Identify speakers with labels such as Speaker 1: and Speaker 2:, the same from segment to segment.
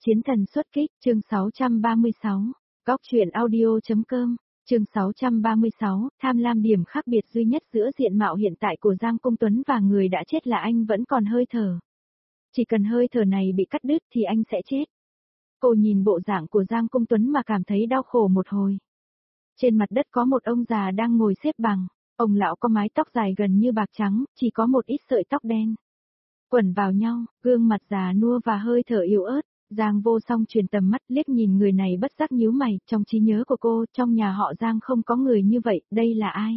Speaker 1: Chiến thần xuất kích, chương 636, góc truyện audio.com, chương 636, tham lam điểm khác biệt duy nhất giữa diện mạo hiện tại của Giang Công Tuấn và người đã chết là anh vẫn còn hơi thở. Chỉ cần hơi thở này bị cắt đứt thì anh sẽ chết. Cô nhìn bộ dạng của Giang Công Tuấn mà cảm thấy đau khổ một hồi. Trên mặt đất có một ông già đang ngồi xếp bằng, ông lão có mái tóc dài gần như bạc trắng, chỉ có một ít sợi tóc đen quẩn vào nhau, gương mặt già nua và hơi thở yếu ớt. Giang Vô Song truyền tầm mắt liếc nhìn người này bất giác nhíu mày, trong trí nhớ của cô, trong nhà họ Giang không có người như vậy, đây là ai?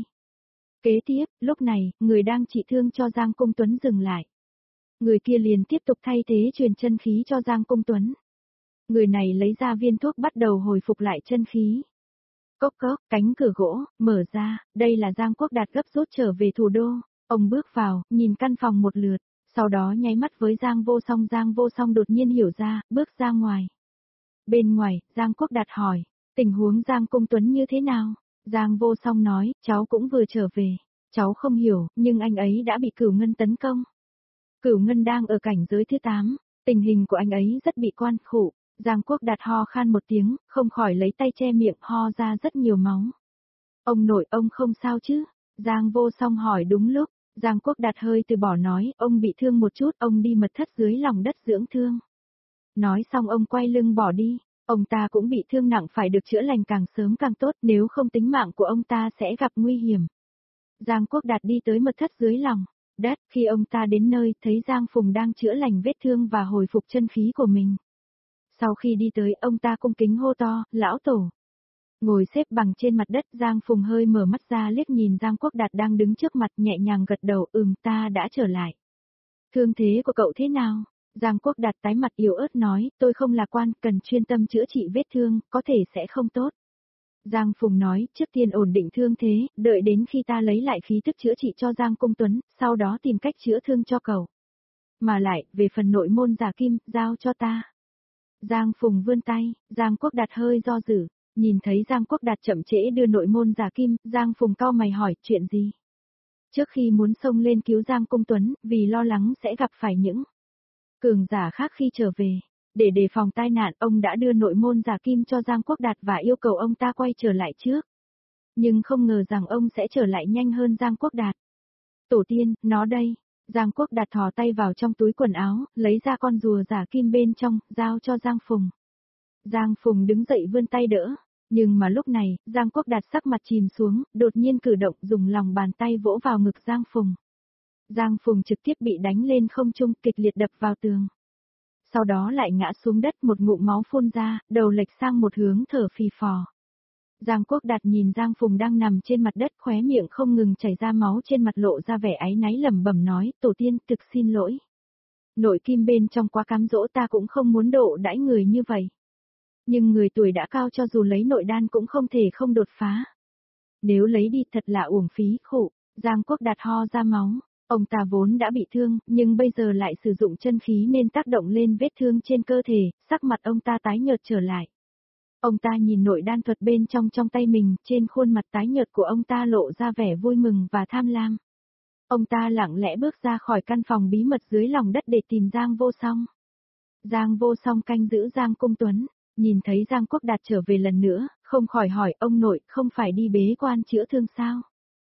Speaker 1: Kế tiếp, lúc này, người đang trị thương cho Giang Công Tuấn dừng lại. Người kia liền tiếp tục thay thế truyền chân khí cho Giang Công Tuấn. Người này lấy ra viên thuốc bắt đầu hồi phục lại chân khí. Cốc cốc, cánh cửa gỗ, mở ra, đây là Giang Quốc Đạt gấp rút trở về thủ đô. Ông bước vào, nhìn căn phòng một lượt. Sau đó nháy mắt với Giang Vô Song đột nhiên hiểu ra, bước ra ngoài. Bên ngoài, Giang Quốc Đạt hỏi, tình huống Giang Công Tuấn như thế nào? Giang Vô Song nói, cháu cũng vừa trở về. Cháu không hiểu, nhưng anh ấy đã bị Cửu Ngân tấn công. Cửu Ngân đang ở cảnh giới thứ 8, tình hình của anh ấy rất bị quan khổ. Giang Quốc Đạt ho khan một tiếng, không khỏi lấy tay che miệng ho ra rất nhiều máu. Ông nội ông không sao chứ? Giang Vô Song hỏi đúng lúc. Giang Quốc Đạt hơi từ bỏ nói, ông bị thương một chút, ông đi mật thất dưới lòng đất dưỡng thương. Nói xong ông quay lưng bỏ đi, ông ta cũng bị thương nặng phải được chữa lành càng sớm càng tốt, nếu không tính mạng của ông ta sẽ gặp nguy hiểm. Giang Quốc Đạt đi tới mật thất dưới lòng đất, khi ông ta đến nơi, thấy Giang Phùng đang chữa lành vết thương và hồi phục chân khí của mình. Sau khi đi tới, ông ta cung kính hô to, lão tổ. Ngồi xếp bằng trên mặt đất, Giang Phùng hơi mở mắt ra liếc nhìn Giang Quốc Đạt đang đứng trước mặt, nhẹ nhàng gật đầu, ta đã trở lại. Thương thế của cậu thế nào? Giang Quốc Đạt tái mặt yếu ớt nói, tôi không lạc quan, cần chuyên tâm chữa trị vết thương, có thể sẽ không tốt. Giang Phùng nói, trước tiên ổn định thương thế, đợi đến khi ta lấy lại khí tức chữa trị cho Giang Công Tuấn, sau đó tìm cách chữa thương cho cậu. Mà lại, về phần nội môn giả kim, giao cho ta. Giang Phùng vươn tay, Giang Quốc Đạt hơi do dự. Nhìn thấy Giang Quốc Đạt chậm trễ đưa nội môn giả kim, Giang Phùng cau mày hỏi, chuyện gì? Trước khi muốn xông lên cứu Giang Công Tuấn, vì lo lắng sẽ gặp phải những cường giả khác khi trở về. Để đề phòng tai nạn, ông đã đưa nội môn giả kim cho Giang Quốc Đạt và yêu cầu ông ta quay trở lại trước. Nhưng không ngờ rằng ông sẽ trở lại nhanh hơn Giang Quốc Đạt. Tổ tiên, nó đây. Giang Quốc Đạt thò tay vào trong túi quần áo, lấy ra con rùa giả kim bên trong, giao cho Giang Phùng. Giang Phùng đứng dậy vươn tay đỡ. Nhưng mà lúc này, Giang Quốc Đạt sắc mặt chìm xuống, đột nhiên cử động dùng lòng bàn tay vỗ vào ngực Giang Phùng. Giang Phùng trực tiếp bị đánh lên không trung, kịch liệt đập vào tường. Sau đó lại ngã xuống đất, một ngụm máu phun ra, đầu lệch sang một hướng thở phì phò. Giang Quốc Đạt nhìn Giang Phùng đang nằm trên mặt đất, khóe miệng không ngừng chảy ra máu, trên mặt lộ ra vẻ áy náy lẩm bẩm nói, tổ tiên, thực xin lỗi. Nội kim bên trong quá cám dỗ, ta cũng không muốn độ đãi người như vậy. Nhưng người tuổi đã cao, cho dù lấy nội đan cũng không thể không đột phá. Nếu lấy đi thật là uổng phí, khổ. Giang Quốc Đạt ho ra máu. Ông ta vốn đã bị thương, nhưng bây giờ lại sử dụng chân khí nên tác động lên vết thương trên cơ thể, sắc mặt ông ta tái nhợt trở lại. Ông ta nhìn nội đan thuật bên trong tay mình, trên khuôn mặt tái nhợt của ông ta lộ ra vẻ vui mừng và tham lam. Ông ta lặng lẽ bước ra khỏi căn phòng bí mật dưới lòng đất để tìm Giang Vô Song. Giang Vô Song canh giữ Giang Công Tuấn. Nhìn thấy Giang Quốc Đạt trở về lần nữa, không khỏi hỏi, ông nội, không phải đi bế quan chữa thương sao?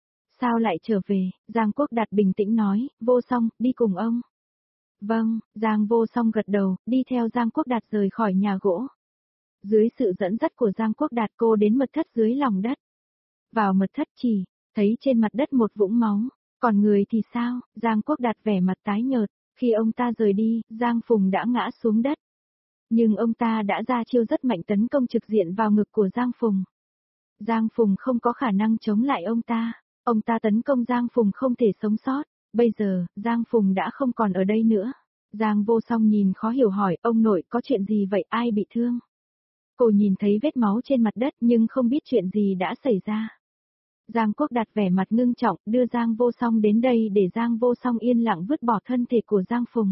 Speaker 1: Sao lại trở về? Giang Quốc Đạt bình tĩnh nói, Vô Song, đi cùng ông. Vâng, Giang Vô Song gật đầu, đi theo Giang Quốc Đạt rời khỏi nhà gỗ. Dưới sự dẫn dắt của Giang Quốc Đạt, cô đến mật thất dưới lòng đất. Vào mật thất chỉ, thấy trên mặt đất một vũng máu, còn người thì sao? Giang Quốc Đạt vẻ mặt tái nhợt, khi ông ta rời đi, Giang Phùng đã ngã xuống đất. Nhưng ông ta đã ra chiêu rất mạnh tấn công trực diện vào ngực của Giang Phùng. Giang Phùng không có khả năng chống lại ông ta tấn công Giang Phùng không thể sống sót, bây giờ, Giang Phùng đã không còn ở đây nữa. Giang Vô Song nhìn khó hiểu hỏi, ông nội có chuyện gì vậy, ai bị thương? Cô nhìn thấy vết máu trên mặt đất nhưng không biết chuyện gì đã xảy ra. Giang Quốc Đạt vẻ mặt ngưng trọng, đưa Giang Vô Song đến đây để Giang Vô Song yên lặng vứt bỏ thân thể của Giang Phùng.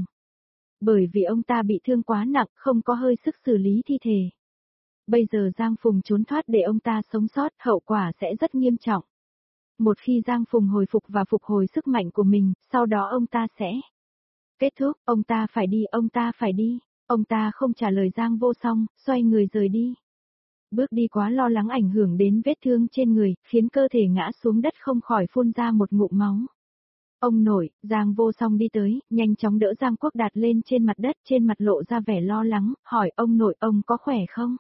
Speaker 1: Bởi vì ông ta bị thương quá nặng, không có hơi sức xử lý thi thể. Bây giờ Giang Phùng trốn thoát để ông ta sống sót, hậu quả sẽ rất nghiêm trọng. Một khi Giang Phùng hồi phục và phục hồi sức mạnh của mình, sau đó ông ta sẽ kết thúc, ông ta phải đi. Ông ta không trả lời Giang Vô Song, xoay người rời đi. Bước đi quá lo lắng ảnh hưởng đến vết thương trên người, khiến cơ thể ngã xuống đất không khỏi phun ra một ngụm máu. Ông nội, Giang Vô Song đi tới, nhanh chóng đỡ Giang Quốc Đạt lên trên mặt đất, trên mặt lộ ra vẻ lo lắng, hỏi ông nội ông có khỏe không?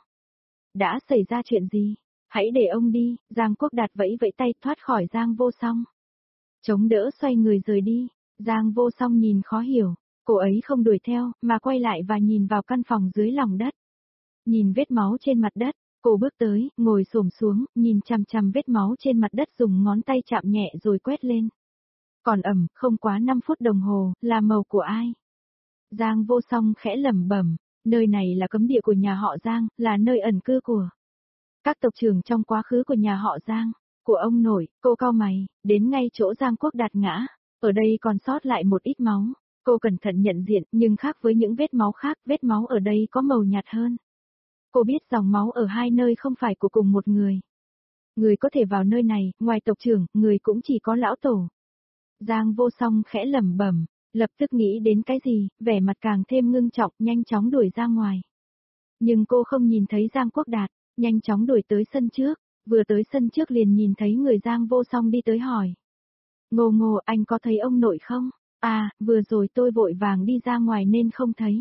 Speaker 1: Đã xảy ra chuyện gì? Hãy để ông đi, Giang Quốc Đạt vẫy vẫy tay thoát khỏi Giang Vô Song. Chống đỡ xoay người rời đi, Giang Vô Song nhìn khó hiểu, cô ấy không đuổi theo, mà quay lại và nhìn vào căn phòng dưới lòng đất. Nhìn vết máu trên mặt đất, cô bước tới, ngồi xổm xuống, nhìn chằm chằm vết máu trên mặt đất dùng ngón tay chạm nhẹ rồi quét lên. Còn không quá 5 phút đồng hồ, là màu của ai? Giang Vô Song khẽ lẩm bẩm, nơi này là cấm địa của nhà họ Giang, là nơi ẩn cư của các tộc trưởng trong quá khứ của nhà họ Giang, của ông nội. Cô cau mày, đến ngay chỗ Giang Quốc Đạt ngã, ở đây còn sót lại một ít máu. Cô cẩn thận nhận diện, nhưng khác với những vết máu khác, vết máu ở đây có màu nhạt hơn. Cô biết dòng máu ở hai nơi không phải của cùng một người. Người có thể vào nơi này, ngoài tộc trưởng, người cũng chỉ có lão tổ. Giang Vô Song khẽ lẩm bẩm, lập tức nghĩ đến cái gì, vẻ mặt càng thêm ngưng trọng, nhanh chóng đuổi ra ngoài. Nhưng cô không nhìn thấy Giang Quốc Đạt, nhanh chóng đuổi tới sân trước, vừa tới sân trước liền nhìn thấy người Giang Vô Song đi tới hỏi. Ngô Ngô, anh có thấy ông nội không? À, vừa rồi tôi vội vàng đi ra ngoài nên không thấy.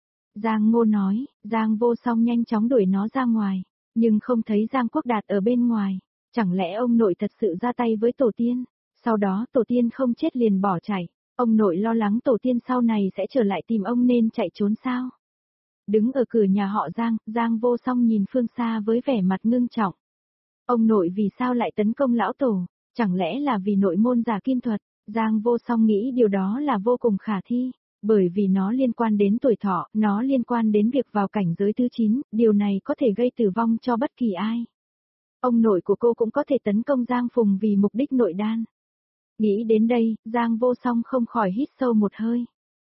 Speaker 1: Giang Ngô nói, Giang Vô Song nhanh chóng đuổi nó ra ngoài, nhưng không thấy Giang Quốc Đạt ở bên ngoài. Chẳng lẽ ông nội thật sự ra tay với tổ tiên? Sau đó tổ tiên không chết liền bỏ chạy, ông nội lo lắng tổ tiên sau này sẽ trở lại tìm ông nên chạy trốn sao? Đứng ở cửa nhà họ Giang, Giang Vô Song nhìn phương xa với vẻ mặt ngưng trọng. Ông nội vì sao lại tấn công lão tổ? Chẳng lẽ là vì nội môn giả kim thuật? Giang Vô Song nghĩ điều đó là vô cùng khả thi, bởi vì nó liên quan đến tuổi thọ, nó liên quan đến việc vào cảnh giới thứ 9, điều này có thể gây tử vong cho bất kỳ ai. Ông nội của cô cũng có thể tấn công Giang Phùng vì mục đích nội đan. Nghĩ đến đây, Giang Vô Song không khỏi hít sâu một hơi.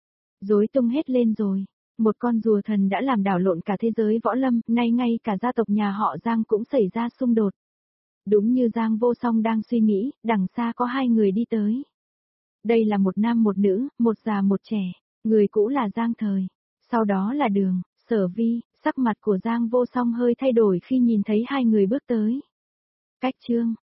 Speaker 1: Rối tung hết lên rồi. Một con rùa thần đã làm đảo lộn cả thế giới võ lâm, nay ngay cả gia tộc nhà họ Giang cũng xảy ra xung đột. Đúng như Giang Vô Song đang suy nghĩ, đằng xa có hai người đi tới. Đây là một nam một nữ, một già một trẻ, người cũ là Giang Thời, sau đó là Đường, Sở Vi. Sắc mặt của Giang Vô Song hơi thay đổi khi nhìn thấy hai người bước tới. Cách chương